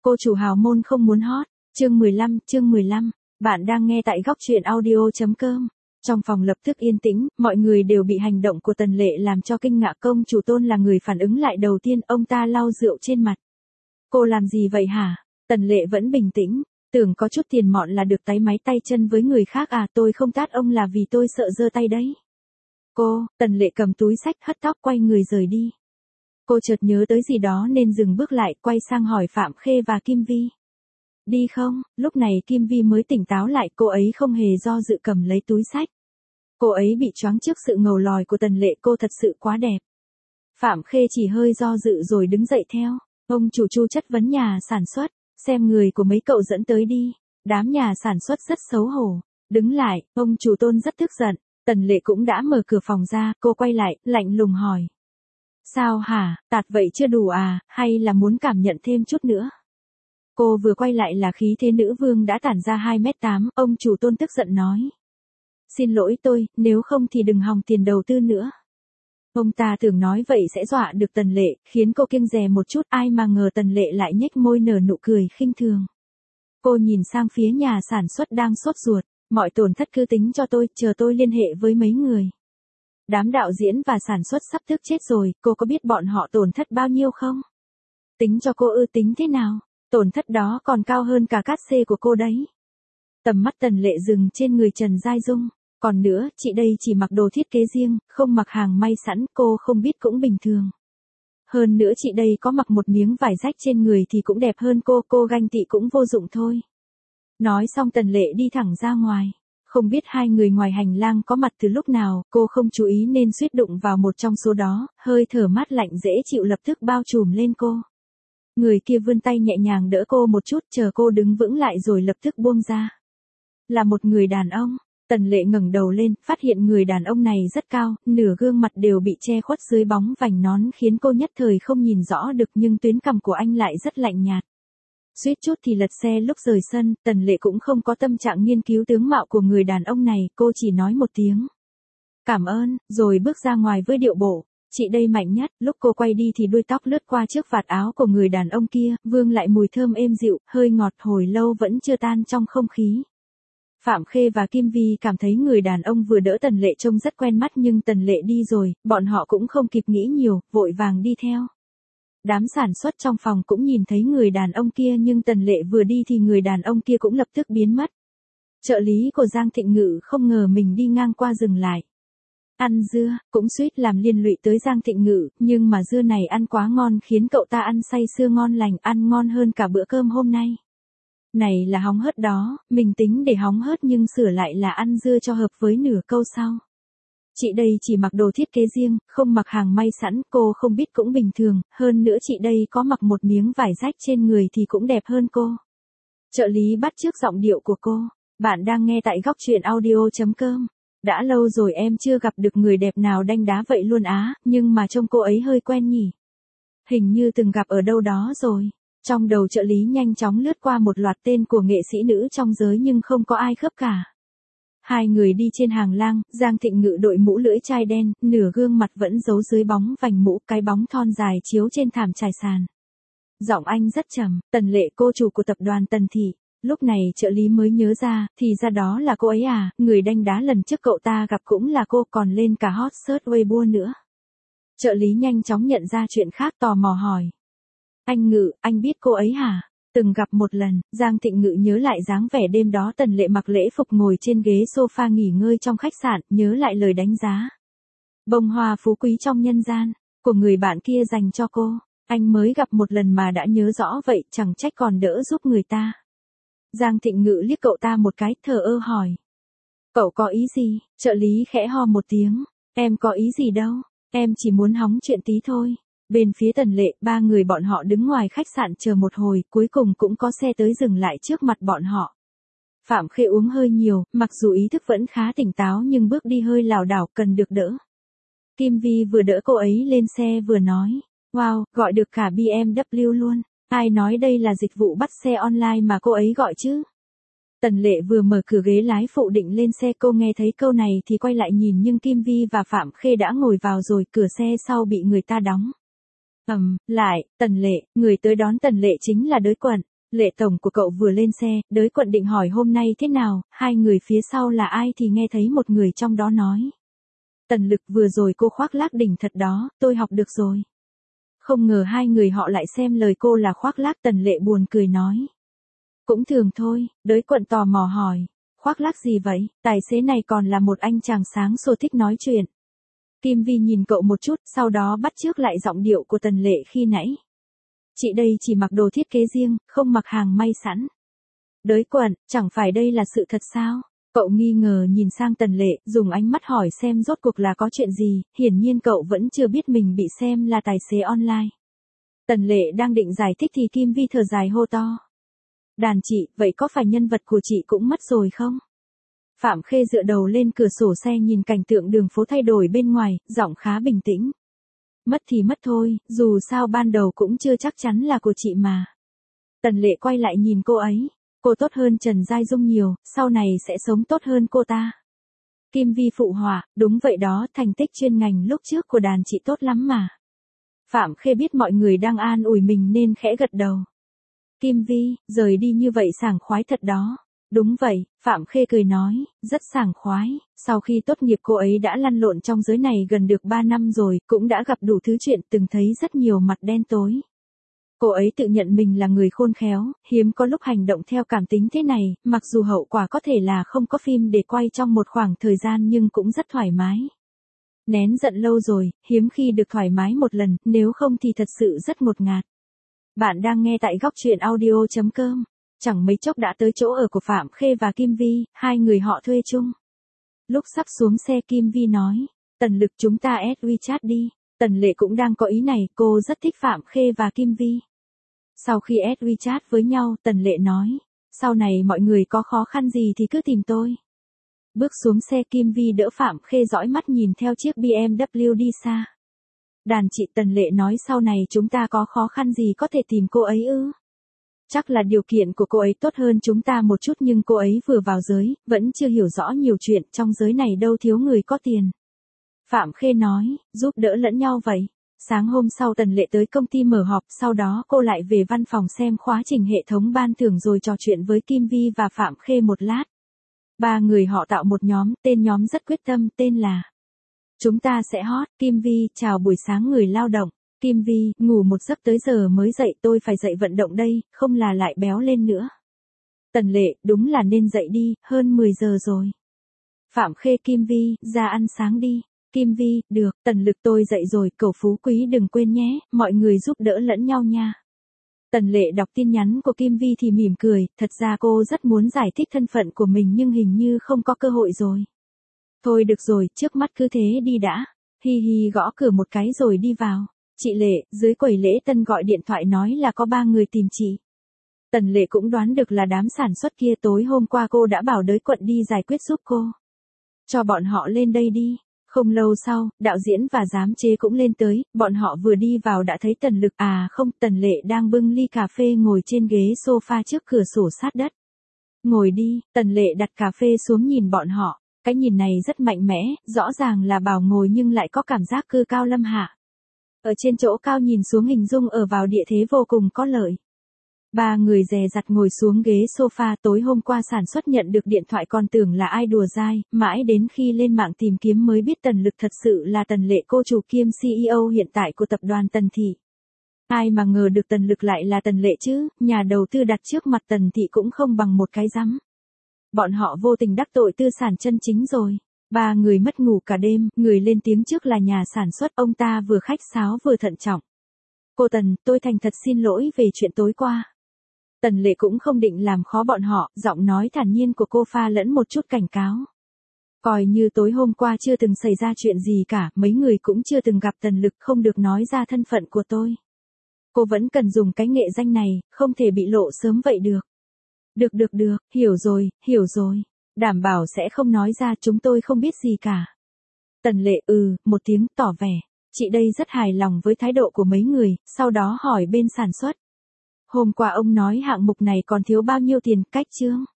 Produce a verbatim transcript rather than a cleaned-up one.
Cô chủ hào môn không muốn hot. Chương mười lăm, chương mười lăm. Bạn đang nghe tại góc truyện audio chấm com. Trong phòng lập tức yên tĩnh, mọi người đều bị hành động của Tần Lệ làm cho kinh ngạc. Công chủ Tôn là người phản ứng lại đầu tiên, ông ta lau rượu trên mặt. Cô làm gì vậy hả? Tần Lệ vẫn bình tĩnh, tưởng có chút tiền mọn là được táy máy tay chân với người khác à, tôi không tát ông là vì tôi sợ giơ tay đấy. Cô, Tần Lệ cầm túi xách hất tóc quay người rời đi. Cô chợt nhớ tới gì đó nên dừng bước lại, quay sang hỏi Phạm Khê và Kim Vi. Đi không? Lúc này Kim Vi mới tỉnh táo lại, cô ấy không hề do dự cầm lấy túi xách. Cô ấy bị choáng trước sự ngầu lòi của Tần Lệ, cô thật sự quá đẹp. Phạm Khê chỉ hơi do dự rồi đứng dậy theo. Ông chủ Chu chất vấn nhà sản xuất, xem người của mấy cậu dẫn tới đi. Đám nhà sản xuất rất xấu hổ. Đứng lại, ông chủ Tôn rất tức giận. Tần Lệ cũng đã mở cửa phòng ra, cô quay lại, lạnh lùng hỏi. Sao hả, tạt vậy chưa đủ à, hay là muốn cảm nhận thêm chút nữa? Cô vừa quay lại là khí thế nữ vương đã tản ra hai mét tám, ông chủ Tôn tức giận nói. Xin lỗi tôi, nếu không thì đừng hòng tiền đầu tư nữa. Ông ta tưởng nói vậy sẽ dọa được Tần Lệ, khiến cô kiêng dè một chút, ai mà ngờ Tần Lệ lại nhếch môi nở nụ cười khinh thường. Cô nhìn sang phía nhà sản xuất đang sốt ruột, mọi tổn thất cứ tính cho tôi, chờ tôi liên hệ với mấy người. Đám đạo diễn và sản xuất sắp tức chết rồi, cô có biết bọn họ tổn thất bao nhiêu không? Tính cho cô ư, tính thế nào? Tổn thất đó còn cao hơn cả cát xê của cô đấy. Tầm mắt Tần Lệ dừng trên người Trần Giai Dung. Còn nữa, chị đây chỉ mặc đồ thiết kế riêng, không mặc hàng may sẵn, cô không biết cũng bình thường. Hơn nữa chị đây có mặc một miếng vải rách trên người thì cũng đẹp hơn cô, cô ganh tị cũng vô dụng thôi. Nói xong Tần Lệ đi thẳng ra ngoài. Không biết hai người ngoài hành lang có mặt từ lúc nào, cô không chú ý nên suýt đụng vào một trong số đó, hơi thở mát lạnh dễ chịu lập tức bao trùm lên cô. Người kia vươn tay nhẹ nhàng đỡ cô một chút, chờ cô đứng vững lại rồi lập tức buông ra. Là một người đàn ông. Tần Lệ ngẩng đầu lên, phát hiện người đàn ông này rất cao, nửa gương mặt đều bị che khuất dưới bóng vành nón khiến cô nhất thời không nhìn rõ được, nhưng tuyến cằm của anh lại rất lạnh nhạt. Suýt chút thì lật xe lúc rời sân, Tần Lệ cũng không có tâm trạng nghiên cứu tướng mạo của người đàn ông này, cô chỉ nói một tiếng. Cảm ơn, rồi bước ra ngoài với điệu bộ. Chị đây mạnh nhất, lúc cô quay đi thì đuôi tóc lướt qua trước vạt áo của người đàn ông kia, vương lại mùi thơm êm dịu, hơi ngọt hồi lâu vẫn chưa tan trong không khí. Phạm Khê và Kim Vi cảm thấy người đàn ông vừa đỡ Tần Lệ trông rất quen mắt, nhưng Tần Lệ đi rồi, bọn họ cũng không kịp nghĩ nhiều, vội vàng đi theo. Đám sản xuất trong phòng cũng nhìn thấy người đàn ông kia, nhưng Tần Lệ vừa đi thì người đàn ông kia cũng lập tức biến mất. Trợ lý của Giang Thịnh Ngự không ngờ mình đi ngang qua dừng lại. Ăn dưa, cũng suýt làm liên lụy tới Giang Thịnh Ngự, nhưng mà dưa này ăn quá ngon khiến cậu ta ăn say sưa ngon lành, ăn ngon hơn cả bữa cơm hôm nay. Này là hóng hớt đó, mình tính để hóng hớt nhưng sửa lại là ăn dưa cho hợp với nửa câu sau. Chị đây chỉ mặc đồ thiết kế riêng, không mặc hàng may sẵn, cô không biết cũng bình thường, hơn nữa chị đây có mặc một miếng vải rách trên người thì cũng đẹp hơn cô. Trợ lý bắt chước giọng điệu của cô. Bạn đang nghe tại góc truyện audio chấm com. Đã lâu rồi em chưa gặp được người đẹp nào đanh đá vậy luôn á, nhưng mà trông cô ấy hơi quen nhỉ. Hình như từng gặp ở đâu đó rồi. Trong đầu trợ lý nhanh chóng lướt qua một loạt tên của nghệ sĩ nữ trong giới nhưng không có ai khớp cả. Hai người đi trên hàng lang, Giang Thịnh Ngự đội mũ lưỡi chai đen, nửa gương mặt vẫn giấu dưới bóng vành mũ, cái bóng thon dài chiếu trên thảm trải sàn. Giọng anh rất trầm, Tần Lệ cô chủ của tập đoàn Tần Thị. Lúc này trợ lý mới nhớ ra, thì ra đó là cô ấy à, người đanh đá lần trước cậu ta gặp cũng là cô, còn lên cả hot search Weibo nữa. Trợ lý nhanh chóng nhận ra chuyện khác, tò mò hỏi. Anh Ngự, anh biết cô ấy hả? Từng gặp một lần, Giang Thịnh Ngự nhớ lại dáng vẻ đêm đó Tần Lệ mặc lễ phục ngồi trên ghế sofa nghỉ ngơi trong khách sạn, nhớ lại lời đánh giá. Bông hoa phú quý trong nhân gian, của người bạn kia dành cho cô. Anh mới gặp một lần mà đã nhớ rõ vậy, chẳng trách còn đỡ giúp người ta. Giang Thịnh Ngự liếc cậu ta một cái, thờ ơ hỏi. Cậu có ý gì? Trợ lý khẽ ho một tiếng. Em có ý gì đâu, em chỉ muốn hóng chuyện tí thôi. Bên phía Tần Lệ, ba người bọn họ đứng ngoài khách sạn chờ một hồi, cuối cùng cũng có xe tới dừng lại trước mặt bọn họ. Phạm Khê uống hơi nhiều, mặc dù ý thức vẫn khá tỉnh táo nhưng bước đi hơi lảo đảo, cần được đỡ. Kim Vi vừa đỡ cô ấy lên xe vừa nói, wow, gọi được cả bê em vê luôn, ai nói đây là dịch vụ bắt xe online mà cô ấy gọi chứ. Tần Lệ vừa mở cửa ghế lái phụ định lên xe, cô nghe thấy câu này thì quay lại nhìn nhưng Kim Vi và Phạm Khê đã ngồi vào rồi, cửa xe sau bị người ta đóng. Ầm, um, lại, Tần Lệ, người tới đón Tần Lệ chính là Đới Quận. Lệ tổng của cậu vừa lên xe, đới quận định hỏi hôm nay thế nào, hai người phía sau là ai thì nghe thấy một người trong đó nói. Tần Lực vừa rồi cô khoác lác đỉnh thật đó, tôi học được rồi. Không ngờ hai người họ lại xem lời cô là khoác lác. Tần Lệ buồn cười nói. Cũng thường thôi, đới quận tò mò hỏi. Khoác lác gì vậy, tài xế này còn là một anh chàng sáng sủa thích nói chuyện. Kim Vi nhìn cậu một chút, sau đó bắt chước lại giọng điệu của Tần Lệ khi nãy. Chị đây chỉ mặc đồ thiết kế riêng, không mặc hàng may sẵn. Đới quận, chẳng phải đây là sự thật sao? Cậu nghi ngờ nhìn sang Tần Lệ, dùng ánh mắt hỏi xem rốt cuộc là có chuyện gì, hiển nhiên cậu vẫn chưa biết mình bị xem là tài xế online. Tần Lệ đang định giải thích thì Kim Vi thở dài hô to. Đàn chị, vậy có phải nhân vật của chị cũng mất rồi không? Phạm Khê dựa đầu lên cửa sổ xe nhìn cảnh tượng đường phố thay đổi bên ngoài, giọng khá bình tĩnh. Mất thì mất thôi, dù sao ban đầu cũng chưa chắc chắn là của chị mà. Tần Lệ quay lại nhìn cô ấy. Cô tốt hơn Trần Giai Dung nhiều, sau này sẽ sống tốt hơn cô ta. Kim Vi phụ họa, đúng vậy đó, thành tích chuyên ngành lúc trước của đàn chị tốt lắm mà. Phạm Khê biết mọi người đang an ủi mình nên khẽ gật đầu. Kim Vi, rời đi như vậy sảng khoái thật đó. Đúng vậy, Phạm Khê cười nói, rất sảng khoái. Sau khi tốt nghiệp cô ấy đã lăn lộn trong giới này gần được ba năm rồi, cũng đã gặp đủ thứ chuyện, từng thấy rất nhiều mặt đen tối. Cô ấy tự nhận mình là người khôn khéo, hiếm có lúc hành động theo cảm tính thế này, mặc dù hậu quả có thể là không có phim để quay trong một khoảng thời gian nhưng cũng rất thoải mái. Nén giận lâu rồi, hiếm khi được thoải mái một lần, nếu không thì thật sự rất ngột ngạt. Bạn đang nghe tại góc truyện audio chấm com. Chẳng mấy chốc đã tới chỗ ở của Phạm Khê và Kim Vi, hai người họ thuê chung. Lúc sắp xuống xe Kim Vi nói, Tần Lực chúng ta add WeChat đi. Tần Lệ cũng đang có ý này, cô rất thích Phạm Khê và Kim Vi. Sau khi add WeChat với nhau, Tần Lệ nói, sau này mọi người có khó khăn gì thì cứ tìm tôi. Bước xuống xe Kim Vi đỡ Phạm Khê dõi mắt nhìn theo chiếc bê em vê đi xa. Đàn chị, Tần Lệ nói sau này chúng ta có khó khăn gì có thể tìm cô ấy ư? Chắc là điều kiện của cô ấy tốt hơn chúng ta một chút nhưng cô ấy vừa vào giới, vẫn chưa hiểu rõ nhiều chuyện, trong giới này đâu thiếu người có tiền. Phạm Khê nói, giúp đỡ lẫn nhau vậy. Sáng hôm sau Tần Lệ tới công ty mở họp, sau đó cô lại về văn phòng xem khóa trình hệ thống ban thưởng rồi trò chuyện với Kim Vi và Phạm Khê một lát. Ba người họ tạo một nhóm, tên nhóm rất quyết tâm, tên là Chúng ta sẽ hot. Kim Vi, chào buổi sáng người lao động. Kim Vi, ngủ một giấc tới giờ mới dậy, tôi phải dậy vận động đây, không là lại béo lên nữa. Tần Lệ, đúng là nên dậy đi, hơn mười giờ rồi. Phạm Khê, Kim Vi, ra ăn sáng đi. Kim Vi, được, Tần Lực tôi dậy rồi, cậu Phú Quý đừng quên nhé, mọi người giúp đỡ lẫn nhau nha. Tần Lệ đọc tin nhắn của Kim Vi thì mỉm cười, thật ra cô rất muốn giải thích thân phận của mình nhưng hình như không có cơ hội rồi. Thôi được rồi, trước mắt cứ thế đi đã. Hi hi gõ cửa một cái rồi đi vào. Chị Lệ, dưới quầy lễ tân gọi điện thoại nói là có ba người tìm chị. Tần Lệ cũng đoán được là đám sản xuất kia, tối hôm qua cô đã bảo đới quận đi giải quyết giúp cô. Cho bọn họ lên đây đi. Không lâu sau, đạo diễn và giám chế cũng lên tới, bọn họ vừa đi vào đã thấy Tần Lực, à không, Tần Lệ đang bưng ly cà phê ngồi trên ghế sofa trước cửa sổ sát đất. Ngồi đi, Tần Lệ đặt cà phê xuống nhìn bọn họ, cái nhìn này rất mạnh mẽ, rõ ràng là bảo ngồi nhưng lại có cảm giác cư cao lâm hạ. Ở trên chỗ cao nhìn xuống hình dung ở vào địa thế vô cùng có lợi. Ba người dè dặt ngồi xuống ghế sofa, tối hôm qua sản xuất nhận được điện thoại còn tưởng là ai đùa dai, mãi đến khi lên mạng tìm kiếm mới biết Tần Lực thật sự là Tần Lệ, cô chủ kiêm xê e ô hiện tại của tập đoàn Tần Thị. Ai mà ngờ được Tần Lực lại là Tần Lệ chứ, nhà đầu tư đặt trước mặt Tần Thị cũng không bằng một cái rắm. Bọn họ vô tình đắc tội tư sản chân chính rồi. Ba người mất ngủ cả đêm, người lên tiếng trước là nhà sản xuất, ông ta vừa khách sáo vừa thận trọng. Cô Tần, tôi thành thật xin lỗi về chuyện tối qua. Tần Lệ cũng không định làm khó bọn họ, giọng nói thản nhiên của cô pha lẫn một chút cảnh cáo. Coi như tối hôm qua chưa từng xảy ra chuyện gì cả, mấy người cũng chưa từng gặp Tần Lực, không được nói ra thân phận của tôi. Cô vẫn cần dùng cái nghệ danh này, không thể bị lộ sớm vậy được. Được được được, hiểu rồi, hiểu rồi. Đảm bảo sẽ không nói ra, chúng tôi không biết gì cả. Tần Lệ ừ, một tiếng tỏ vẻ. Chị đây rất hài lòng với thái độ của mấy người, sau đó hỏi bên sản xuất. Hôm qua ông nói hạng mục này còn thiếu bao nhiêu tiền, cách chương?